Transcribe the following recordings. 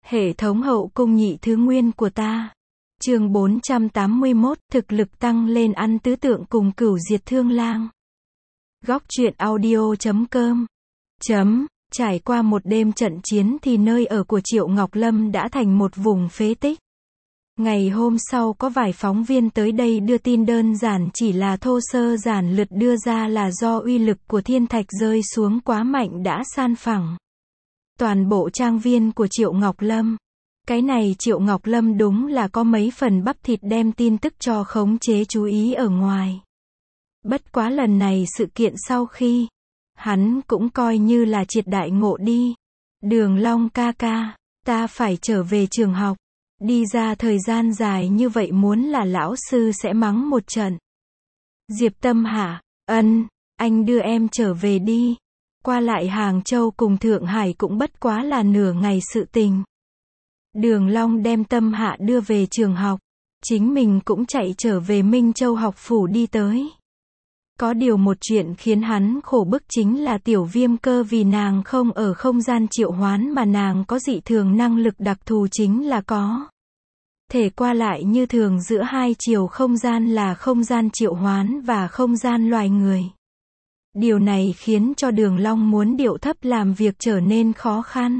Hệ thống hậu cung nhị thứ nguyên của ta. Chương 481, thực lực tăng lên ăn tứ tượng cùng cửu diệt thương lang. Góc truyện audio.com. Trải qua một đêm trận chiến thì nơi ở của Triệu Ngọc Lâm đã thành một vùng phế tích. Ngày hôm sau có vài phóng viên tới đây đưa tin đơn giản chỉ là thô sơ giản lược đưa ra là do uy lực của thiên thạch rơi xuống quá mạnh đã san phẳng toàn bộ trang viên của Triệu Ngọc Lâm. Cái này Triệu Ngọc Lâm đúng là có mấy phần bắp thịt đem tin tức cho khống chế chú ý ở ngoài. Bất quá lần này sự kiện sau khi, hắn cũng coi như là triệt đại ngộ đi. Đường Long ca ca, ta phải trở về trường học. Đi ra thời gian dài như vậy muốn là lão sư sẽ mắng một trận. Diệp Tâm hả? Anh đưa em trở về đi. Qua lại Hàng Châu cùng Thượng Hải cũng bất quá là nửa ngày sự tình. Đường Long đem Tâm Hạ đưa về trường học. Chính mình cũng chạy trở về Minh Châu học phủ đi tới. Có điều một chuyện khiến hắn khổ bức chính là Tiểu Viêm Cơ vì nàng không ở không gian triệu hoán mà nàng có dị thường năng lực đặc thù chính là có thể qua lại như thường giữa hai chiều không gian là không gian triệu hoán và không gian loài người. Điều này khiến cho Đường Long muốn điệu thấp làm việc trở nên khó khăn.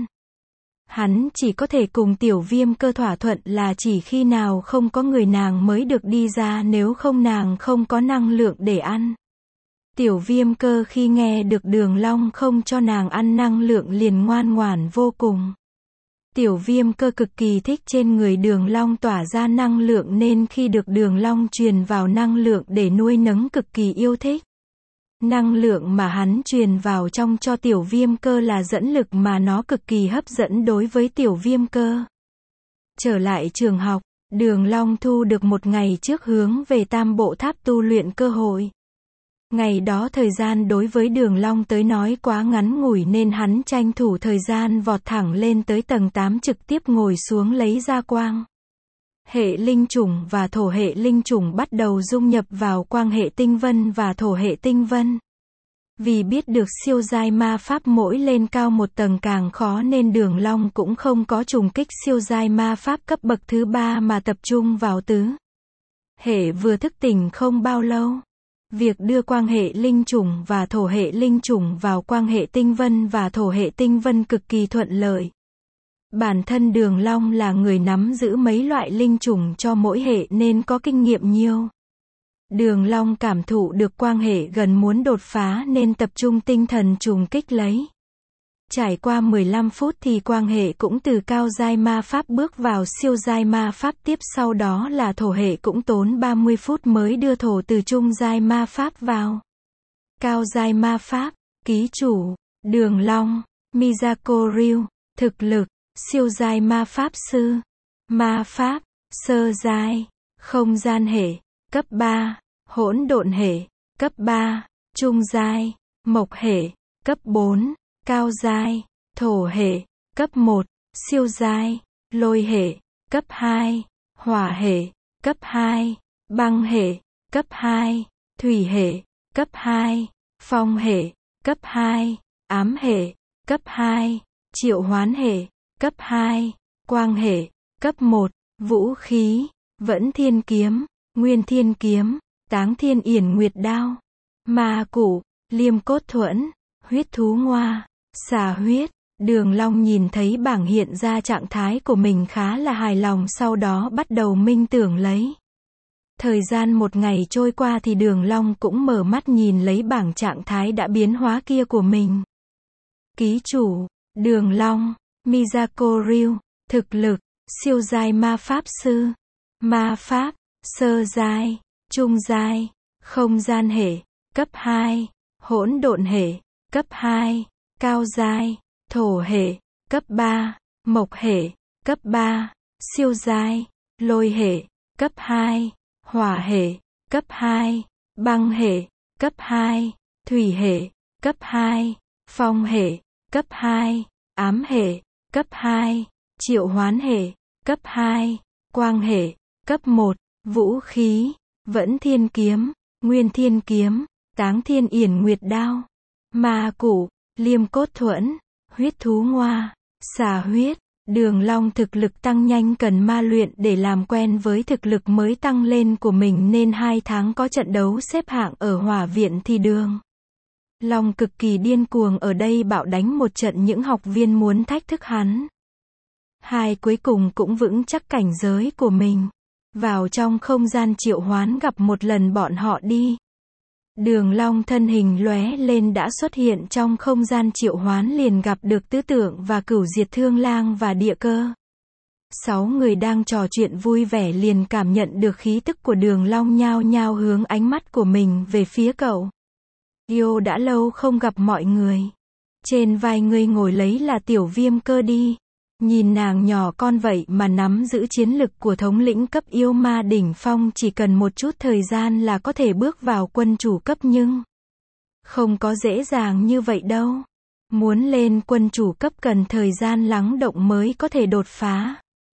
Hắn chỉ có thể cùng Tiểu Viêm Cơ thỏa thuận là chỉ khi nào không có người nàng mới được đi ra, nếu không nàng không có năng lượng để ăn. Tiểu Viêm Cơ khi nghe được Đường Long không cho nàng ăn năng lượng liền ngoan ngoãn vô cùng. Tiểu Viêm Cơ cực kỳ thích trên người Đường Long tỏa ra năng lượng nên khi được Đường Long truyền vào năng lượng để nuôi nấng cực kỳ yêu thích. Năng lượng mà hắn truyền vào trong cho Tiểu Viêm Cơ là dẫn lực mà nó cực kỳ hấp dẫn đối với Tiểu Viêm Cơ. Trở lại trường học, Đường Long thu được một ngày trước hướng về Tam Bộ Tháp tu luyện cơ hội. Ngày đó thời gian đối với Đường Long tới nói quá ngắn ngủi nên hắn tranh thủ thời gian vọt thẳng lên tới tầng 8 trực tiếp ngồi xuống lấy ra quang hệ linh chủng và thổ hệ linh chủng bắt đầu dung nhập vào quang hệ tinh vân và thổ hệ tinh vân. Vì biết được siêu giai ma pháp mỗi lên cao một tầng càng khó nên Đường Long cũng không có trùng kích siêu giai ma pháp cấp bậc thứ 3 mà tập trung vào tứ hệ vừa thức tỉnh không bao lâu. Việc đưa quang hệ linh chủng và thổ hệ linh chủng vào quang hệ tinh vân và thổ hệ tinh vân cực kỳ thuận lợi. Bản thân Đường Long là người nắm giữ mấy loại linh chủng cho mỗi hệ nên có kinh nghiệm nhiều. Đường Long cảm thụ được quang hệ gần muốn đột phá nên tập trung tinh thần trùng kích lấy. Trải qua 15 phút thì quang hệ cũng từ cao giai ma pháp bước vào siêu giai ma pháp, tiếp sau đó là thổ hệ cũng tốn 30 phút mới đưa thổ từ trung giai ma pháp vào cao giai ma pháp. Ký chủ, Đường Long, Miyako Ryu, thực lực, siêu giai ma pháp sư, ma pháp, sơ giai, không gian hệ, cấp 3, hỗn độn hệ, cấp 3, trung giai, mộc hệ, cấp 4, cao giai, thổ hệ, cấp 1, siêu giai, lôi hệ, cấp 2, hỏa hệ, cấp 2, băng hệ, cấp 2, thủy hệ, cấp 2, phong hệ, cấp 2, ám hệ, cấp 2, triệu hoán hệ, cấp 2, quang hệ, cấp 1, vũ khí, vẫn thiên kiếm, nguyên thiên kiếm, táng thiên yển nguyệt đao, ma cụ, liêm cốt thuẫn, huyết thú ngoa, xà huyết. Đường Long nhìn thấy bảng hiện ra trạng thái của mình khá là hài lòng, sau đó bắt đầu minh tưởng lấy. Thời gian một ngày trôi qua thì Đường Long cũng mở mắt nhìn lấy bảng trạng thái đã biến hóa kia của mình. Ký chủ, Đường Long, Miyako Ryu, thực lực, siêu giai ma pháp sư, ma pháp, sơ giai, trung giai, không gian hệ, cấp 2, hỗn độn hệ, cấp 2, cao giai, thổ hệ, cấp 3, mộc hệ, cấp 3, siêu giai, lôi hệ, cấp 2, hỏa hệ, cấp 2, băng hệ, cấp 2, thủy hệ, cấp 2, phong hệ, cấp 2, ám hệ, cấp 2, triệu hoán hệ, cấp 2, quang hệ, cấp 1, vũ khí, vẫn thiên kiếm, nguyên thiên kiếm, táng thiên yển nguyệt đao, ma cụ, liêm cốt thuẫn, huyết thú ngoa, xà huyết. Đường Long thực lực tăng nhanh cần ma luyện để làm quen với thực lực mới tăng lên của mình nên 2 tháng có trận đấu xếp hạng ở hỏa viện thì Đường Long cực kỳ điên cuồng ở đây bạo đánh một trận những học viên muốn thách thức hắn. Hai cuối cùng cũng vững chắc cảnh giới của mình. Vào trong không gian triệu hoán gặp một lần bọn họ đi. Đường Long thân hình lóe lên đã xuất hiện trong không gian triệu hoán liền gặp được Tứ Tượng và Cửu Diệt Thương Lang và Địa Cơ. 6 người đang trò chuyện vui vẻ liền cảm nhận được khí tức của Đường Long nhao nhao hướng ánh mắt của mình về phía cậu. Yêu đã lâu không gặp mọi người. Trên vai ngươi ngồi lấy là Tiểu Viêm Cơ đi. Nhìn nàng nhỏ con vậy mà nắm giữ chiến lực của thống lĩnh cấp yêu ma đỉnh phong chỉ cần một chút thời gian là có thể bước vào quân chủ cấp nhưng không có dễ dàng như vậy đâu. Muốn lên quân chủ cấp cần thời gian lắng động mới có thể đột phá.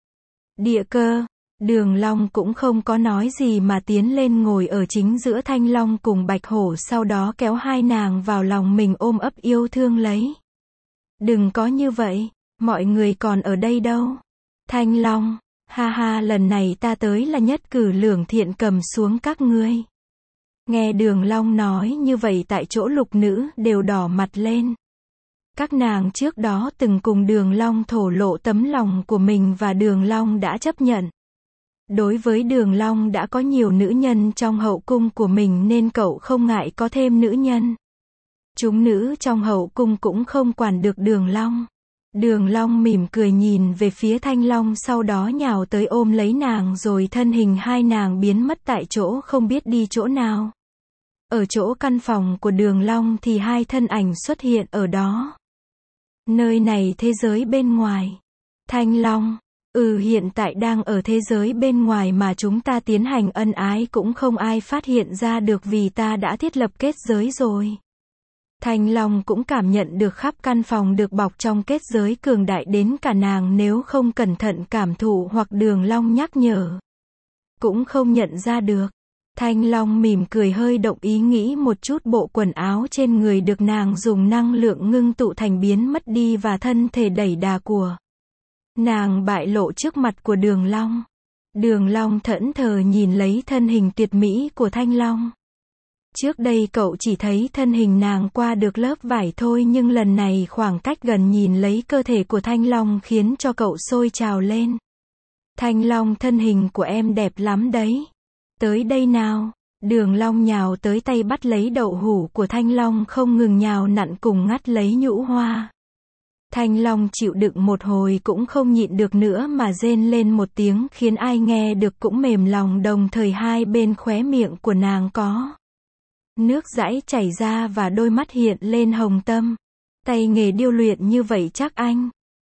Địa Cơ, Đường Long cũng không có nói gì mà tiến lên ngồi ở chính giữa Thanh Long cùng Bạch Hổ sau đó kéo hai nàng vào lòng mình ôm ấp yêu thương lấy. Đừng có như vậy. Mọi người còn ở đây đâu? Thanh Long, ha ha lần này ta tới là nhất cử lưỡng thiện cầm xuống các ngươi. Nghe Đường Long nói như vậy tại chỗ lục nữ đều đỏ mặt lên. Các nàng trước đó từng cùng Đường Long thổ lộ tấm lòng của mình và Đường Long đã chấp nhận. Đối với Đường Long đã có nhiều nữ nhân trong hậu cung của mình nên cậu không ngại có thêm nữ nhân. Chúng nữ trong hậu cung cũng không quản được Đường Long. Đường Long mỉm cười nhìn về phía Thanh Long sau đó nhào tới ôm lấy nàng rồi thân hình hai nàng biến mất tại chỗ không biết đi chỗ nào. Ở chỗ căn phòng của Đường Long thì hai thân ảnh xuất hiện ở đó. Nơi này thế giới bên ngoài. Thanh Long, hiện tại đang ở thế giới bên ngoài mà chúng ta tiến hành ân ái cũng không ai phát hiện ra được vì ta đã thiết lập kết giới rồi. Thanh Long cũng cảm nhận được khắp căn phòng được bọc trong kết giới cường đại đến cả nàng nếu không cẩn thận cảm thụ hoặc Đường Long nhắc nhở. Cũng không nhận ra được. Thanh Long mỉm cười hơi động ý nghĩ một chút bộ quần áo trên người được nàng dùng năng lượng ngưng tụ thành biến mất đi và thân thể đẩy đà của nàng bại lộ trước mặt của Đường Long. Đường Long thẫn thờ nhìn lấy thân hình tuyệt mỹ của Thanh Long. Trước đây cậu chỉ thấy thân hình nàng qua được lớp vải thôi nhưng lần này khoảng cách gần nhìn lấy cơ thể của Thanh Long khiến cho cậu sôi trào lên. Thanh Long thân hình của em đẹp lắm đấy. Tới đây nào. Đường Long nhào tới tay bắt lấy đậu hũ của Thanh Long không ngừng nhào nặn cùng ngắt lấy nhũ hoa. Thanh Long chịu đựng một hồi cũng không nhịn được nữa mà rên lên một tiếng khiến ai nghe được cũng mềm lòng đồng thời hai bên khóe miệng của nàng có nước dãi chảy ra và đôi mắt hiện lên hồng tâm. Tay nghề điêu luyện như vậy chắc anh.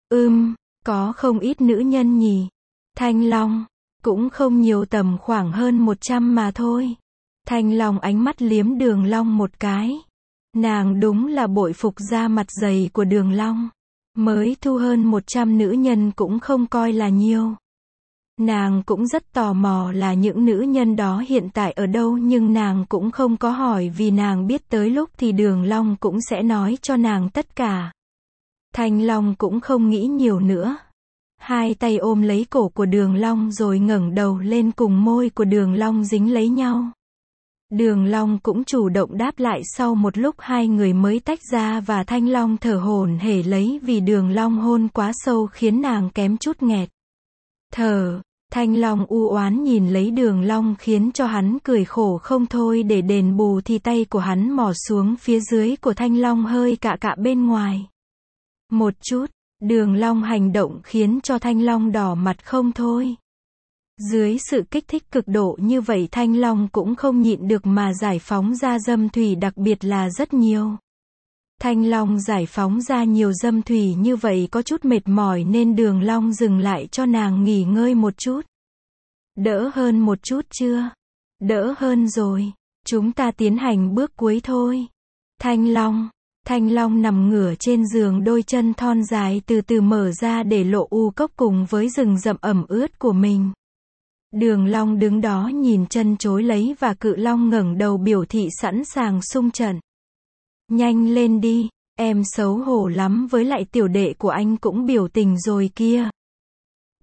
Có không ít nữ nhân nhỉ. Thanh Long, cũng không nhiều tầm khoảng hơn 100 mà thôi. Thanh Long ánh mắt liếm Đường Long một cái. Nàng đúng là bội phục da mặt dày của Đường Long. Mới thu hơn 100 nữ nhân cũng không coi là nhiều. Nàng cũng rất tò mò là những nữ nhân đó hiện tại ở đâu nhưng nàng cũng không có hỏi vì nàng biết tới lúc thì Đường Long cũng sẽ nói cho nàng tất cả. Thanh Long cũng không nghĩ nhiều nữa. Hai tay ôm lấy cổ của Đường Long rồi ngẩng đầu lên cùng môi của Đường Long dính lấy nhau. Đường Long cũng chủ động đáp lại sau một lúc hai người mới tách ra và Thanh Long thở hổn hển lấy vì Đường Long hôn quá sâu khiến nàng kém chút nghẹt thở. Thanh Long u oán nhìn lấy Đường Long khiến cho hắn cười khổ không thôi để đền bù thì tay của hắn mò xuống phía dưới của Thanh Long hơi cạ cạ bên ngoài. Một chút, Đường Long hành động khiến cho Thanh Long đỏ mặt không thôi. Dưới sự kích thích cực độ như vậy Thanh Long cũng không nhịn được mà giải phóng ra dâm thủy đặc biệt là rất nhiều. Thanh Long giải phóng ra nhiều dâm thủy như vậy có chút mệt mỏi nên Đường Long dừng lại cho nàng nghỉ ngơi một chút. Đỡ hơn một chút chưa? Đỡ hơn rồi. Chúng ta tiến hành bước cuối thôi. Thanh Long nằm ngửa trên giường đôi chân thon dài từ từ mở ra để lộ u cốc cùng với rừng rậm ẩm ướt của mình. Đường Long đứng đó nhìn chân chối lấy và Cự Long ngẩng đầu biểu thị sẵn sàng xung trận. Nhanh lên đi, em xấu hổ lắm với lại tiểu đệ của anh cũng biểu tình rồi kia.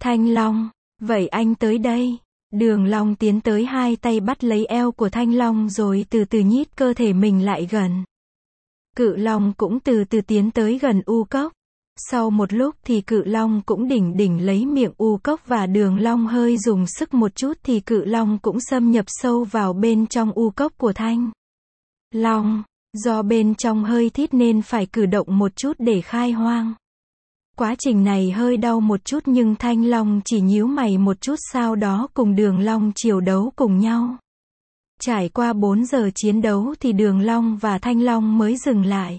Thanh Long, vậy anh tới đây. Đường Long tiến tới, hai tay bắt lấy eo của Thanh Long rồi từ từ nhích cơ thể mình lại gần. Cự Long cũng từ từ tiến tới gần U Cốc. Sau một lúc thì Cự Long cũng đỉnh lấy miệng U Cốc và Đường Long hơi dùng sức một chút thì Cự Long cũng xâm nhập sâu vào bên trong U Cốc của Thanh Long. Do bên trong hơi thít nên phải cử động một chút để khai hoang. Quá trình này hơi đau một chút nhưng Thanh Long chỉ nhíu mày một chút, sau đó cùng Đường Long chiều đấu cùng nhau. Trải qua 4 giờ chiến đấu thì Đường Long và Thanh Long mới dừng lại.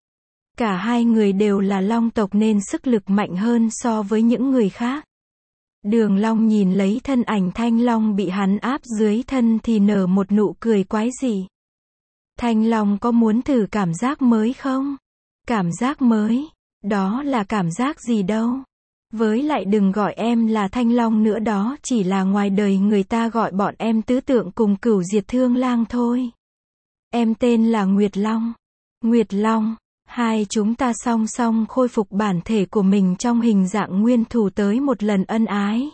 Cả hai người đều là Long tộc nên sức lực mạnh hơn so với những người khác. Đường Long nhìn lấy thân ảnh Thanh Long bị hắn áp dưới thân thì nở một nụ cười quái dị. Thanh Long có muốn thử cảm giác mới không? Cảm giác mới? Đó là cảm giác gì đâu? Với lại đừng gọi em là Thanh Long nữa, đó chỉ là ngoài đời người ta gọi bọn em tứ tượng cùng cửu diệt thương lang thôi. Em tên là Nguyệt Long. Nguyệt Long, hai chúng ta song song khôi phục bản thể của mình trong hình dạng nguyên thù tới một lần ân ái.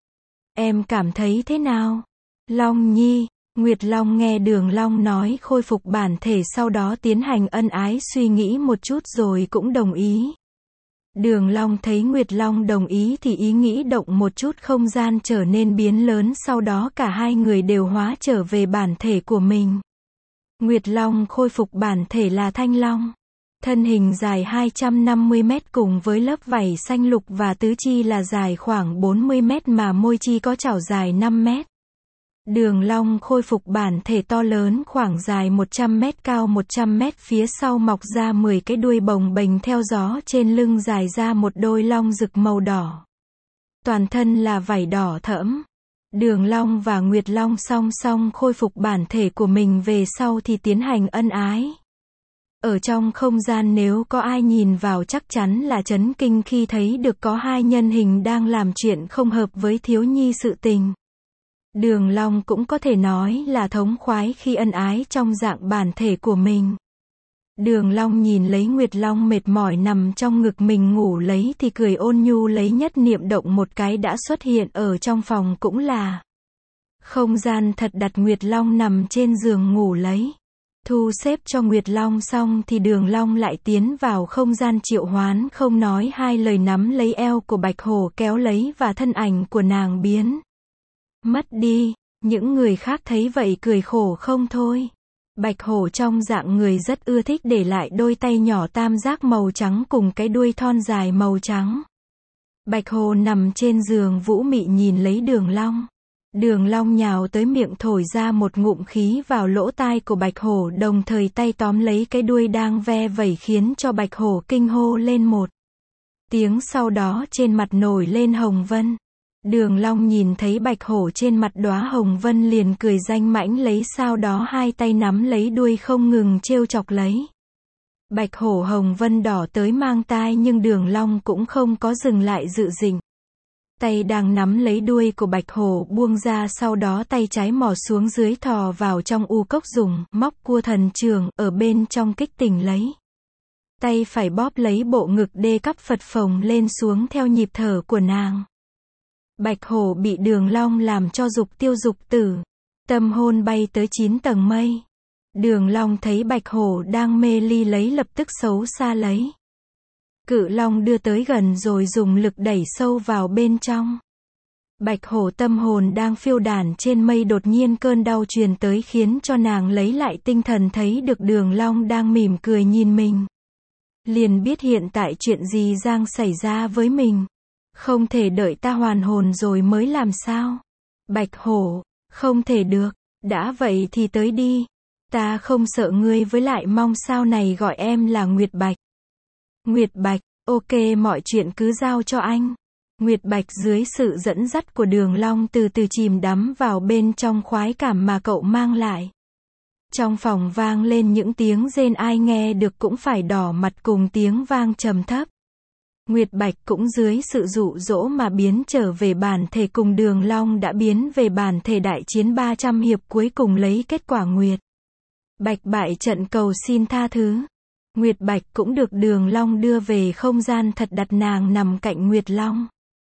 Em cảm thấy thế nào? Long Nhi. Nguyệt Long nghe Đường Long nói khôi phục bản thể sau đó tiến hành ân ái, suy nghĩ một chút rồi cũng đồng ý. Đường Long thấy Nguyệt Long đồng ý thì ý nghĩ động một chút, không gian trở nên biến lớn, sau đó cả hai người đều hóa trở về bản thể của mình. Nguyệt Long khôi phục bản thể là Thanh Long. Thân hình dài 250 mét cùng với lớp vảy xanh lục và tứ chi là dài khoảng 40 mét mà môi chi có chảo dài 5 mét. Đường Long khôi phục bản thể to lớn khoảng dài 100 mét, cao 100 mét, phía sau mọc ra 10 cái đuôi bồng bềnh theo gió, trên lưng dài ra một đôi long rực màu đỏ. Toàn thân là vảy đỏ thẫm. Đường Long và Nguyệt Long song song khôi phục bản thể của mình về sau thì tiến hành ân ái. Ở trong không gian nếu có ai nhìn vào chắc chắn là chấn kinh khi thấy được có hai nhân hình đang làm chuyện không hợp với thiếu nhi sự tình. Đường Long cũng có thể nói là thống khoái khi ân ái trong dạng bản thể của mình. Đường Long nhìn lấy Nguyệt Long mệt mỏi nằm trong ngực mình ngủ lấy thì cười ôn nhu, lấy nhất niệm động một cái đã xuất hiện ở trong phòng, cũng là không gian thật, đặt Nguyệt Long nằm trên giường ngủ lấy. Thu xếp cho Nguyệt Long xong thì Đường Long lại tiến vào không gian triệu hoán, không nói hai lời nắm lấy eo của Bạch Hổ kéo lấy và thân ảnh của nàng biến mất đi. Những người khác thấy vậy cười khổ không thôi. Bạch Hổ trong dạng người rất ưa thích để lại đôi tay nhỏ tam giác màu trắng cùng cái đuôi thon dài màu trắng. Bạch Hổ nằm trên giường vũ mị nhìn lấy Đường Long. Đường Long nhào tới miệng thổi ra một ngụm khí vào lỗ tai của Bạch Hổ, đồng thời tay tóm lấy cái đuôi đang ve vẩy khiến cho Bạch Hổ kinh hô lên một tiếng, sau đó trên mặt nổi lên hồng vân. Đường Long nhìn thấy Bạch Hổ trên mặt đóa hồng vân liền cười danh mãnh lấy, sau đó hai tay nắm lấy đuôi không ngừng trêu chọc lấy. Bạch Hổ hồng vân đỏ tới mang tai nhưng Đường Long cũng không có dừng lại dự định. Tay đang nắm lấy đuôi của Bạch Hổ buông ra, sau đó tay trái mò xuống dưới thò vào trong u cốc, dùng móc cua thần trường ở bên trong kích tỉnh lấy. Tay phải bóp lấy bộ ngực đê cắp phật phồng lên xuống theo nhịp thở của nàng. Bạch Hổ bị Đường Long làm cho dục tiêu dục tử, tâm hồn bay tới 9 tầng mây. Đường Long thấy Bạch Hổ đang mê ly lấy lập tức xấu xa lấy. Cự Long đưa tới gần rồi dùng lực đẩy sâu vào bên trong. Bạch Hổ tâm hồn đang phiêu đản trên mây, đột nhiên cơn đau truyền tới khiến cho nàng lấy lại tinh thần, thấy được Đường Long đang mỉm cười nhìn mình. Liền biết hiện tại chuyện gì đang xảy ra với mình. Không thể đợi ta hoàn hồn rồi mới làm sao? Bạch Hổ, không thể được, đã vậy thì tới đi. Ta không sợ ngươi, với lại mong sau này gọi em là Nguyệt Bạch. Nguyệt Bạch, ok, mọi chuyện cứ giao cho anh. Nguyệt Bạch dưới sự dẫn dắt của Đường Long từ từ chìm đắm vào bên trong khoái cảm mà cậu mang lại. Trong phòng vang lên những tiếng rên, ai nghe được cũng phải đỏ mặt, cùng tiếng vang trầm thấp. Nguyệt Bạch cũng dưới sự dụ dỗ mà biến trở về bản thể, cùng Đường Long đã biến về bản thể. Đại chiến 300 hiệp cuối cùng lấy kết quả Nguyệt Bạch bại trận, cầu xin tha thứ. Nguyệt Bạch cũng được Đường Long đưa về không gian thật, đặt nàng nằm cạnh Nguyệt Long.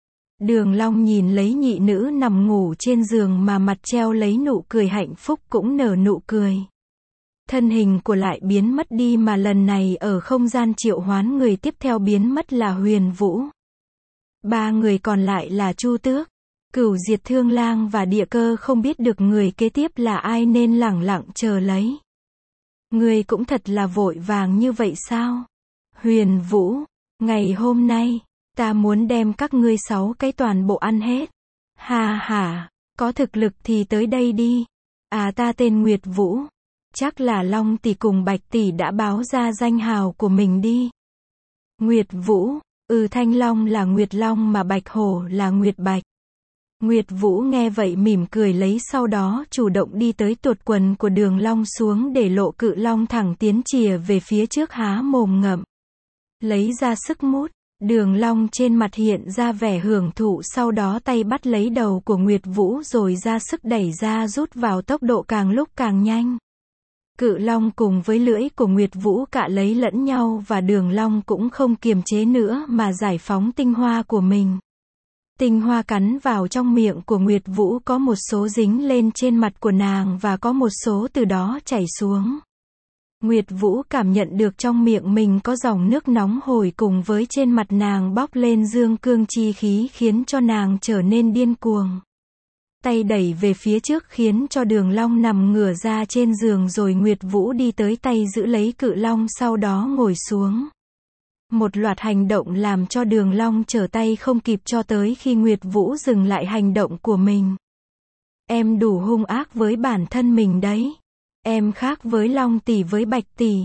Đường Long nhìn lấy nhị nữ nằm ngủ trên giường mà mặt treo lấy nụ cười hạnh phúc cũng nở nụ cười. Thân hình của lại biến mất đi mà lần này ở không gian triệu hoán người tiếp theo biến mất là Huyền Vũ. Ba người còn lại là Chu Tước, Cửu Diệt Thương Lang và Địa Cơ không biết được người kế tiếp là ai nên lẳng lặng chờ lấy. Ngươi cũng thật là vội vàng như vậy sao? Huyền Vũ, ngày hôm nay, ta muốn đem các ngươi 6 cái toàn bộ ăn hết. Ha ha, có thực lực thì tới đây đi. À ta tên Nguyệt Vũ. Chắc là Long tỷ cùng Bạch tỷ đã báo ra danh hào của mình đi. Nguyệt Vũ, Thanh Long là Nguyệt Long mà Bạch Hổ là Nguyệt Bạch. Nguyệt Vũ nghe vậy mỉm cười lấy sau đó chủ động đi tới tuột quần của Đường Long xuống để lộ cự long thẳng tiến chìa về phía trước há mồm ngậm. Lấy ra sức mút, Đường Long trên mặt hiện ra vẻ hưởng thụ sau đó tay bắt lấy đầu của Nguyệt Vũ rồi ra sức đẩy ra rút vào tốc độ càng lúc càng nhanh. Cự long cùng với lưỡi của Nguyệt Vũ cạ lấy lẫn nhau và Đường Long cũng không kiềm chế nữa mà giải phóng tinh hoa của mình. Tinh hoa cắn vào trong miệng của Nguyệt Vũ có một số dính lên trên mặt của nàng và có một số từ đó chảy xuống. Nguyệt Vũ cảm nhận được trong miệng mình có dòng nước nóng hổi cùng với trên mặt nàng bốc lên dương cương chi khí khiến cho nàng trở nên điên cuồng. Tay đẩy về phía trước khiến cho Đường Long nằm ngửa ra trên giường rồi Nguyệt Vũ đi tới tay giữ lấy cự long sau đó ngồi xuống. Một loạt hành động làm cho Đường Long trở tay không kịp cho tới khi Nguyệt Vũ dừng lại hành động của mình. Em đủ hung ác với bản thân mình đấy. Em khác với Long tỷ với Bạch tỷ.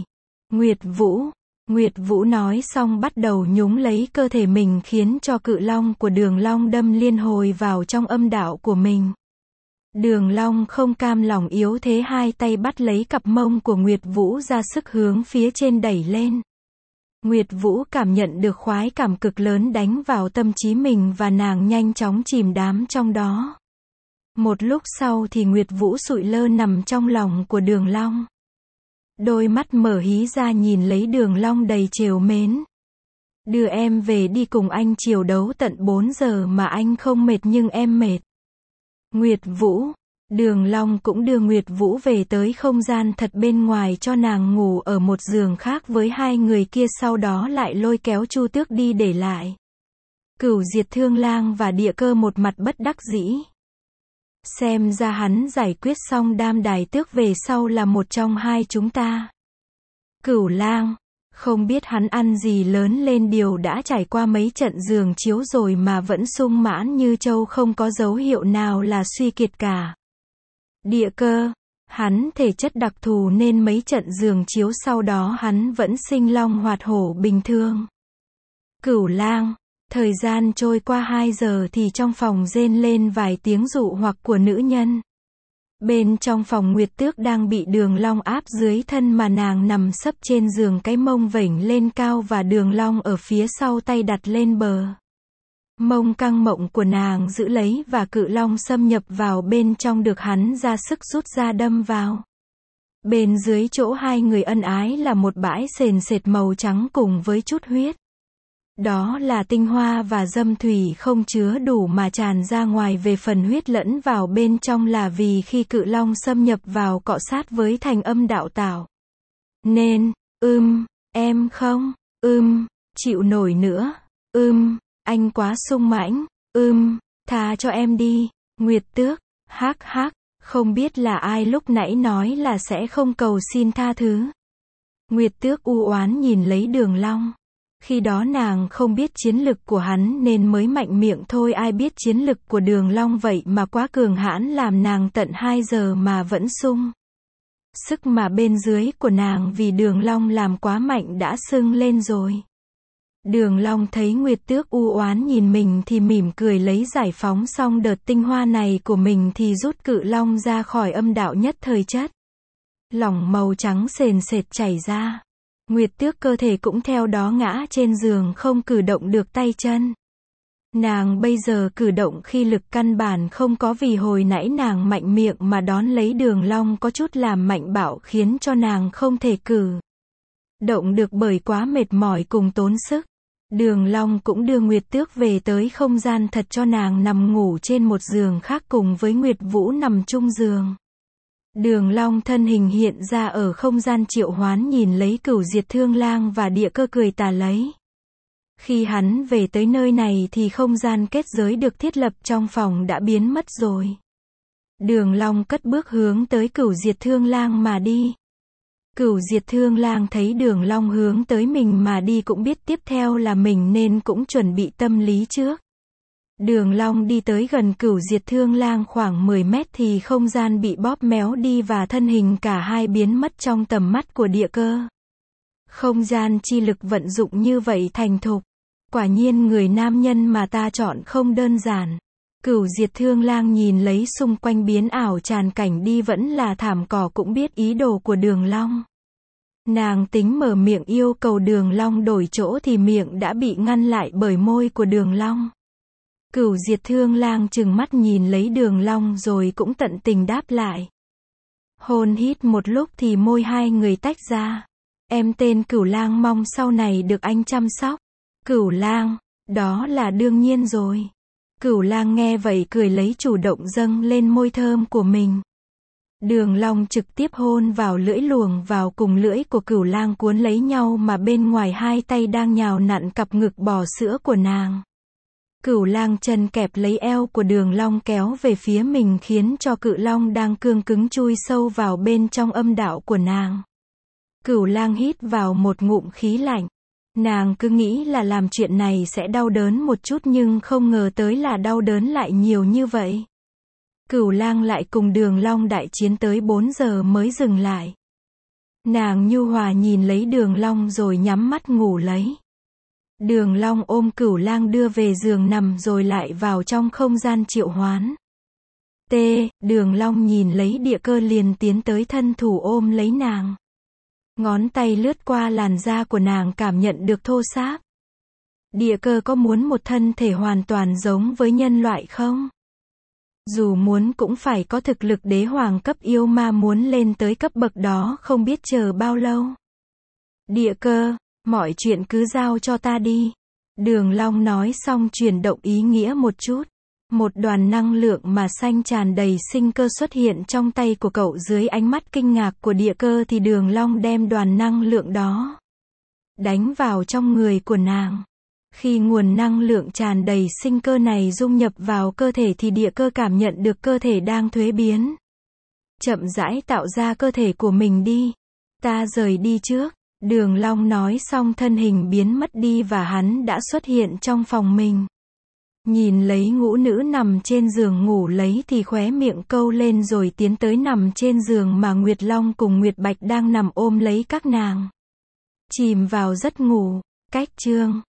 Nguyệt Vũ nói xong bắt đầu nhúng lấy cơ thể mình khiến cho cự long của Đường Long đâm liên hồi vào trong âm đạo của mình. Đường Long không cam lòng yếu thế hai tay bắt lấy cặp mông của Nguyệt Vũ ra sức hướng phía trên đẩy lên. Nguyệt Vũ cảm nhận được khoái cảm cực lớn đánh vào tâm trí mình và nàng nhanh chóng chìm đắm trong đó. Một lúc sau thì Nguyệt Vũ sụi lơ nằm trong lòng của Đường Long. Đôi mắt mở hí ra nhìn lấy Đường Long đầy trìu mến. Đưa em về đi cùng anh chiều đấu tận 4 giờ mà anh không mệt nhưng em mệt. Nguyệt Vũ, Đường Long cũng đưa Nguyệt Vũ về tới không gian thật bên ngoài cho nàng ngủ ở một giường khác với hai người kia sau đó lại lôi kéo Chu Tước đi để lại. Cửu Diệt Thương Lang và Địa Cơ một mặt bất đắc dĩ. Xem ra hắn giải quyết xong Đam Đài Tước về sau là một trong hai chúng ta. Cửu Lang, không biết hắn ăn gì lớn lên điều đã trải qua mấy trận giường chiếu rồi mà vẫn sung mãn như trâu không có dấu hiệu nào là suy kiệt cả. Địa Cơ, hắn thể chất đặc thù nên mấy trận giường chiếu sau đó hắn vẫn sinh long hoạt hổ bình thường. Cửu Lang, thời gian trôi qua 2 giờ thì trong phòng rên lên vài tiếng dụ hoặc của nữ nhân. Bên trong phòng Nguyệt Tước đang bị Đường Long áp dưới thân mà nàng nằm sấp trên giường cái mông vểnh lên cao và Đường Long ở phía sau tay đặt lên bờ. Mông căng mộng của nàng giữ lấy và cự long xâm nhập vào bên trong được hắn ra sức rút ra đâm vào. Bên dưới chỗ hai người ân ái là một bãi sền sệt màu trắng cùng với chút huyết. Đó là tinh hoa và dâm thủy không chứa đủ mà tràn ra ngoài về phần huyết lẫn vào bên trong là vì khi cự long xâm nhập vào cọ sát với thành âm đạo tạo. Nên, em không, chịu nổi nữa, anh quá sung mãnh, tha cho em đi, Nguyệt Tước, hắc, không biết là ai lúc nãy nói là sẽ không cầu xin tha thứ. Nguyệt Tước u oán nhìn lấy Đường Long. Khi đó nàng không biết chiến lực của hắn nên mới mạnh miệng thôi ai biết chiến lực của Đường Long vậy mà quá cường hãn làm nàng tận 2 giờ mà vẫn sung. Sức mà bên dưới của nàng vì Đường Long làm quá mạnh đã sưng lên rồi. Đường Long thấy Nguyệt Tước u oán nhìn mình thì mỉm cười lấy giải phóng xong đợt tinh hoa này của mình thì rút cự long ra khỏi âm đạo nhất thời chất. Lỏng màu trắng sền sệt chảy ra. Nguyệt Tước cơ thể cũng theo đó ngã trên giường không cử động được tay chân. Nàng bây giờ cử động khi lực căn bản không có vì hồi nãy nàng mạnh miệng mà đón lấy Đường Long có chút làm mạnh bạo khiến cho nàng không thể cử động được bởi quá mệt mỏi cùng tốn sức. Đường Long cũng đưa Nguyệt Tước về tới không gian thật cho nàng nằm ngủ trên một giường khác cùng với Nguyệt Vũ nằm chung giường. Đường Long thân hình hiện ra ở không gian triệu hoán nhìn lấy Cửu Diệt Thương Lang và Địa Cơ cười tà lấy. Khi hắn về tới nơi này thì không gian kết giới được thiết lập trong phòng đã biến mất rồi. Đường Long cất bước hướng tới Cửu Diệt Thương Lang mà đi. Cửu Diệt Thương Lang thấy Đường Long hướng tới mình mà đi cũng biết tiếp theo là mình nên cũng chuẩn bị tâm lý trước. Đường Long đi tới gần Cửu Diệt Thương Lang khoảng 10 mét thì không gian bị bóp méo đi và thân hình cả hai biến mất trong tầm mắt của Địa Cơ. Không gian chi lực vận dụng như vậy thành thục. Quả nhiên người nam nhân mà ta chọn không đơn giản. Cửu Diệt Thương Lang nhìn lấy xung quanh biến ảo tràn cảnh đi vẫn là thảm cỏ cũng biết ý đồ của Đường Long. Nàng tính mở miệng yêu cầu Đường Long đổi chỗ thì miệng đã bị ngăn lại bởi môi của Đường Long. Cửu Diệt Thương Lang trừng mắt nhìn lấy Đường Long rồi cũng tận tình đáp lại. Hôn hít một lúc thì môi hai người tách ra. Em tên Cửu Lang mong sau này được anh chăm sóc. Cửu Lang, đó là đương nhiên rồi. Cửu Lang nghe vậy cười lấy chủ động dâng lên môi thơm của mình. Đường Long trực tiếp hôn vào lưỡi luồng vào cùng lưỡi của Cửu Lang cuốn lấy nhau mà bên ngoài hai tay đang nhào nặn cặp ngực bò sữa của nàng. Cửu Lang chân kẹp lấy eo của Đường Long kéo về phía mình khiến cho Cự Long đang cương cứng chui sâu vào bên trong âm đạo của nàng. Cửu Lang hít vào một ngụm khí lạnh. Nàng cứ nghĩ là làm chuyện này sẽ đau đớn một chút nhưng không ngờ tới là đau đớn lại nhiều như vậy. Cửu Lang lại cùng Đường Long đại chiến tới 4 giờ mới dừng lại. Nàng nhu hòa nhìn lấy Đường Long rồi nhắm mắt ngủ lấy. Đường Long ôm Cửu Lang đưa về giường nằm rồi lại vào trong không gian triệu hoán. Đường Long nhìn lấy Địa Cơ liền tiến tới thân thủ ôm lấy nàng. Ngón tay lướt qua làn da của nàng cảm nhận được thô ráp. Địa Cơ có muốn một thân thể hoàn toàn giống với nhân loại không? Dù muốn cũng phải có thực lực đế hoàng cấp yêu ma muốn lên tới cấp bậc đó không biết chờ bao lâu. Địa Cơ, mọi chuyện cứ giao cho ta đi. Đường Long nói xong chuyển động ý nghĩa một chút. Một đoàn năng lượng mà xanh tràn đầy sinh cơ xuất hiện trong tay của cậu dưới ánh mắt kinh ngạc của Địa Cơ thì Đường Long đem đoàn năng lượng đó đánh vào trong người của nàng. Khi nguồn năng lượng tràn đầy sinh cơ này dung nhập vào cơ thể thì Địa Cơ cảm nhận được cơ thể đang thuế biến. Chậm rãi tạo ra cơ thể của mình đi. Ta rời đi trước. Đường Long nói xong thân hình biến mất đi và hắn đã xuất hiện trong phòng mình. Nhìn lấy ngũ nữ nằm trên giường ngủ lấy thì khóe miệng câu lên rồi tiến tới nằm trên giường mà Nguyệt Long cùng Nguyệt Bạch đang nằm ôm lấy các nàng. Chìm vào giấc ngủ. Cách chương